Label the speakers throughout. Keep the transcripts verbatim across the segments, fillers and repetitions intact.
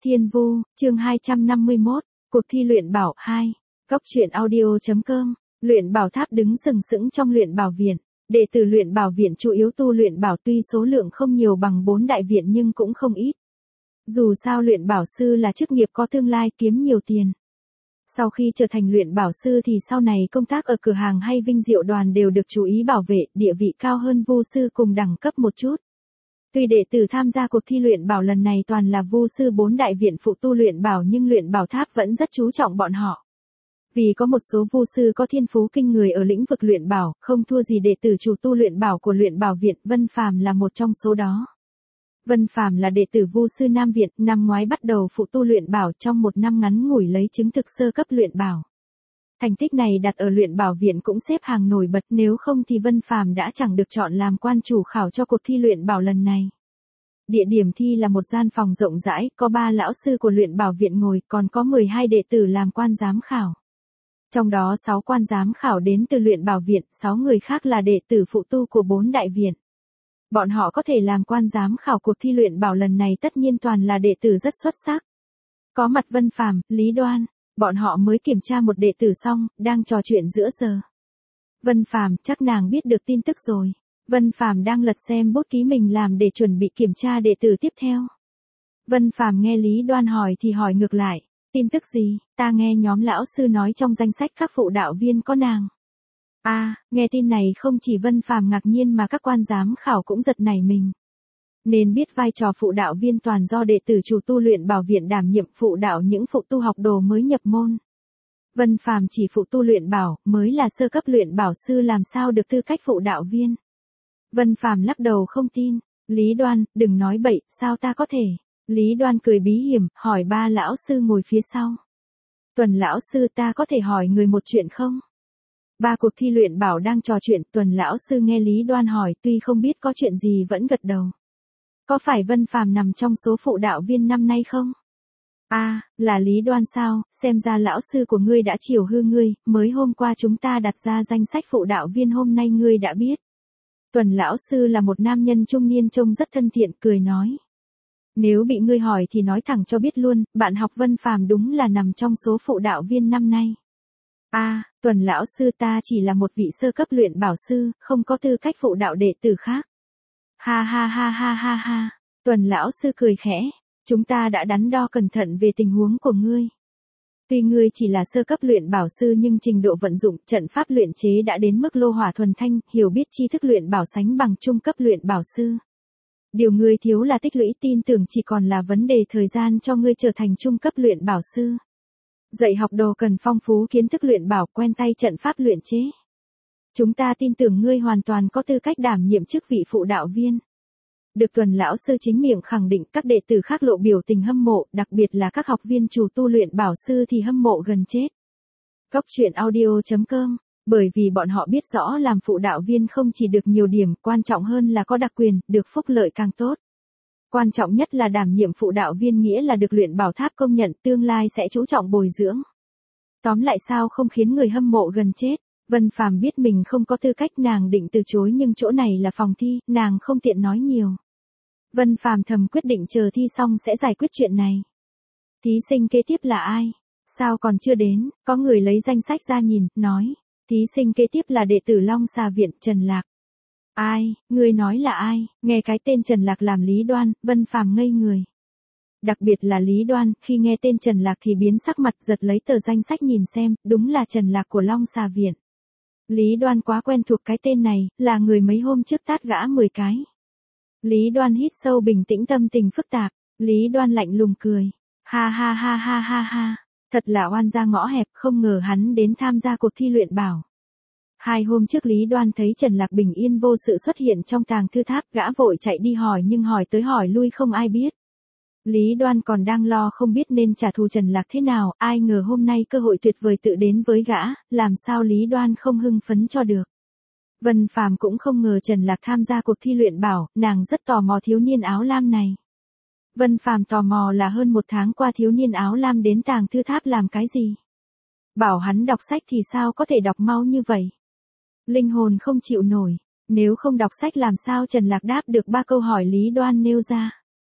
Speaker 1: Thiên Vu, chương hai trăm năm mươi mốt, cuộc thi luyện bảo hai. Góc truyện audio.com. Luyện bảo tháp đứng sừng sững trong luyện bảo viện. Đệ tử luyện bảo viện chủ yếu tu luyện bảo tuy số lượng không nhiều bằng bốn đại viện nhưng cũng không ít. Dù sao luyện bảo sư là chức nghiệp có tương lai kiếm nhiều tiền. Sau khi trở thành luyện bảo sư thì sau này công tác ở cửa hàng hay vinh diệu đoàn đều được chú ý bảo vệ, địa vị cao hơn vu sư cùng đẳng cấp một chút. Tuy đệ tử tham gia cuộc thi luyện bảo lần này toàn là vu sư bốn đại viện phụ tu luyện bảo nhưng luyện bảo tháp vẫn rất chú trọng bọn họ. Vì có một số vu sư có thiên phú kinh người ở lĩnh vực luyện bảo, không thua gì đệ tử chủ tu luyện bảo của luyện bảo viện, Vân Phàm là một trong số đó. Vân Phàm là đệ tử vu sư Nam Viện, năm ngoái bắt đầu phụ tu luyện bảo, trong một năm ngắn ngủi lấy chứng thực sơ cấp luyện bảo. Thành tích này đặt ở luyện bảo viện cũng xếp hàng nổi bật, nếu không thì Vân Phàm đã chẳng được chọn làm quan chủ khảo cho cuộc thi luyện bảo lần này. Địa điểm thi là một gian phòng rộng rãi, có ba lão sư của luyện bảo viện ngồi, còn có mười hai đệ tử làm quan giám khảo. Trong đó sáu quan giám khảo đến từ luyện bảo viện, sáu người khác là đệ tử phụ tu của bốn đại viện. Bọn họ có thể làm quan giám khảo cuộc thi luyện bảo lần này tất nhiên toàn là đệ tử rất xuất sắc. Có mặt Vân Phàm, Lý Đoan, bọn họ mới kiểm tra một đệ tử xong, đang trò chuyện giữa giờ. Vân Phàm, chắc nàng biết được tin tức rồi. Vân Phàm đang lật xem bút ký mình làm để chuẩn bị kiểm tra đệ tử tiếp theo. Vân Phàm nghe Lý Đoan hỏi thì hỏi ngược lại, tin tức gì? Ta nghe nhóm lão sư nói trong danh sách các phụ đạo viên có nàng. A, à, nghe tin này không chỉ Vân Phàm ngạc nhiên mà các quan giám khảo cũng giật nảy mình. Nên biết vai trò phụ đạo viên toàn do đệ tử chủ tu luyện bảo viện đảm nhiệm phụ đạo những phụ tu học đồ mới nhập môn. Vân Phàm chỉ phụ tu luyện bảo, mới là sơ cấp luyện bảo sư làm sao được tư cách phụ đạo viên. Vân Phàm lắc đầu không tin, Lý Đoan, đừng nói bậy, sao ta có thể. Lý Đoan cười bí hiểm, hỏi ba lão sư ngồi phía sau. Tuần lão sư, ta có thể hỏi người một chuyện không? Ba cuộc thi luyện bảo đang trò chuyện, Tuần lão sư nghe Lý Đoan hỏi, tuy không biết có chuyện gì vẫn gật đầu. Có phải Vân Phàm nằm trong số phụ đạo viên năm nay không? A, à, là Lý Đoan sao, xem ra lão sư của ngươi đã chiều hư ngươi, mới hôm qua chúng ta đặt ra danh sách phụ đạo viên hôm nay ngươi đã biết. Tuần lão sư là một nam nhân trung niên trông rất thân thiện, cười nói. Nếu bị ngươi hỏi thì nói thẳng cho biết luôn, bạn học Vân Phàm đúng là nằm trong số phụ đạo viên năm nay. A, à, Tuần lão sư, ta chỉ là một vị sơ cấp luyện bảo sư, không có tư cách phụ đạo đệ tử khác. Ha ha ha ha ha ha, Tuần lão sư cười khẽ, chúng ta đã đắn đo cẩn thận về tình huống của ngươi. Tuy ngươi chỉ là sơ cấp luyện bảo sư nhưng trình độ vận dụng trận pháp luyện chế đã đến mức lô hỏa thuần thanh, hiểu biết tri thức luyện bảo sánh bằng trung cấp luyện bảo sư. Điều ngươi thiếu là tích lũy, tin tưởng chỉ còn là vấn đề thời gian cho ngươi trở thành trung cấp luyện bảo sư. Dạy học đồ cần phong phú kiến thức luyện bảo, quen tay trận pháp luyện chế. Chúng ta tin tưởng ngươi hoàn toàn có tư cách đảm nhiệm chức vị phụ đạo viên. Được Tuần lão sư chính miệng khẳng định, các đệ tử khác lộ biểu tình hâm mộ, đặc biệt là các học viên chủ tu luyện bảo sư thì hâm mộ gần chết. Góc truyện audio.com, bởi vì bọn họ biết rõ làm phụ đạo viên không chỉ được nhiều điểm, quan trọng hơn là có đặc quyền, được phúc lợi càng tốt. Quan trọng nhất là đảm nhiệm phụ đạo viên nghĩa là được luyện bảo tháp công nhận, tương lai sẽ chú trọng bồi dưỡng. Tóm lại sao không khiến người hâm mộ gần chết. Vân Phàm biết mình không có tư cách, nàng định từ chối nhưng chỗ này là phòng thi, nàng không tiện nói nhiều. Vân Phàm thầm quyết định chờ thi xong sẽ giải quyết chuyện này. Thí sinh kế tiếp là ai? Sao còn chưa đến? Có người lấy danh sách ra nhìn, nói. Thí sinh kế tiếp là đệ tử Long Xà Viện, Trần Lạc. Ai? Ngươi nói là ai? Nghe cái tên Trần Lạc làm Lý Đoan, Vân Phàm ngây người. Đặc biệt là Lý Đoan, khi nghe tên Trần Lạc thì biến sắc mặt, giật lấy tờ danh sách nhìn xem, đúng là Trần Lạc của Long Xà Viện. Lý Đoan quá quen thuộc cái tên này, là người mấy hôm trước tát gã mười cái. Lý Đoan hít sâu bình tĩnh, tâm tình phức tạp. Lý Đoan lạnh lùng cười. Ha ha ha ha ha ha. Thật là oan gia ngõ hẹp, không ngờ hắn đến tham gia cuộc thi luyện bảo. Hai hôm trước Lý Đoan thấy Trần Lạc bình yên vô sự xuất hiện trong tàng thư tháp, gã vội chạy đi hỏi nhưng hỏi tới hỏi lui không ai biết. Lý Đoan còn đang lo không biết nên trả thù Trần Lạc thế nào, ai ngờ hôm nay cơ hội tuyệt vời tự đến với gã, làm sao Lý Đoan không hưng phấn cho được. Vân Phàm cũng không ngờ Trần Lạc tham gia cuộc thi luyện bảo, nàng rất tò mò thiếu niên áo lam này. Vân Phàm tò mò là hơn một tháng qua thiếu niên áo lam đến tàng thư tháp làm cái gì. Bảo hắn đọc sách thì sao có thể đọc mau như vậy. Linh hồn không chịu nổi, nếu không đọc sách làm sao Trần Lạc đáp được ba câu hỏi Lý Đoan nêu ra.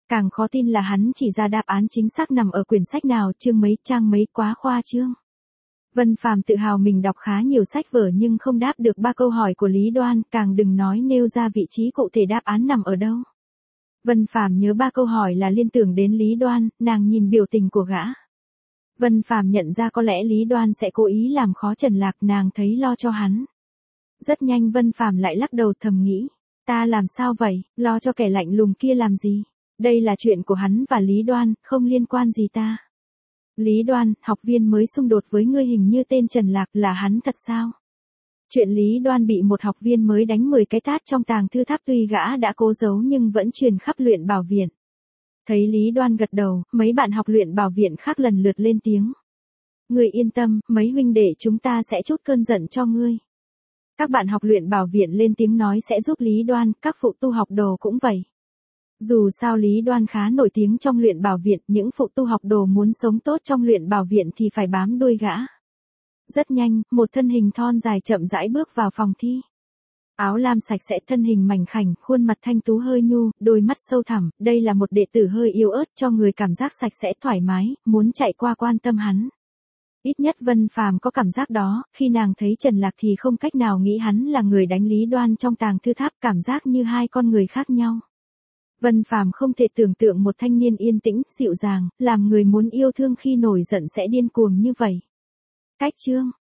Speaker 1: Càng khó tin là hắn chỉ ra đáp án chính xác nằm ở quyển sách nào, chương mấy, trang mấy, quá khoa trương. Vân Phàm tự hào mình đọc khá nhiều sách vở nhưng không đáp được ba câu hỏi của Lý Đoan, càng đừng nói nêu ra vị trí cụ thể đáp án nằm ở đâu. Vân Phàm nhớ ba câu hỏi là liên tưởng đến Lý Đoan, nàng nhìn biểu tình của gã. Vân Phàm nhận ra có lẽ Lý Đoan sẽ cố ý làm khó Trần Lạc, nàng thấy lo cho hắn. Rất nhanh Vân Phàm lại lắc đầu thầm nghĩ, ta làm sao vậy, lo cho kẻ lạnh lùng kia làm gì? Đây là chuyện của hắn và Lý Đoan, không liên quan gì ta. Lý Đoan, học viên mới xung đột với ngươi hình như tên Trần Lạc, là hắn thật sao? Chuyện Lý Đoan bị một học viên mới đánh mười cái tát trong tàng thư tháp tuy gã đã cố giấu nhưng vẫn truyền khắp luyện bảo viện. Thấy Lý Đoan gật đầu, mấy bạn học luyện bảo viện khác lần lượt lên tiếng. Ngươi yên tâm, mấy huynh đệ chúng ta sẽ trút cơn giận cho ngươi. Các bạn học luyện bảo viện lên tiếng nói sẽ giúp Lý Đoan, các phụ tu học đồ cũng vậy. Dù sao Lý Đoan khá nổi tiếng trong luyện bảo viện, những phụ tu học đồ muốn sống tốt trong luyện bảo viện thì phải bám đuôi gã. Rất nhanh, một thân hình thon dài chậm rãi bước vào phòng thi. Áo lam sạch sẽ, thân hình mảnh khảnh, khuôn mặt thanh tú hơi nhu, đôi mắt sâu thẳm, đây là một đệ tử hơi yếu ớt cho người cảm giác sạch sẽ thoải mái, muốn chạy qua quan tâm hắn. Ít nhất Vân Phàm có cảm giác đó, khi nàng thấy Trần Lạc thì không cách nào nghĩ hắn là người đánh Lý Đoan trong tàng thư tháp, cảm giác như hai con người khác nhau. Vân Phàm không thể tưởng tượng một thanh niên yên tĩnh, dịu dàng, làm người muốn yêu thương khi nổi giận sẽ điên cuồng như vậy. Cách chương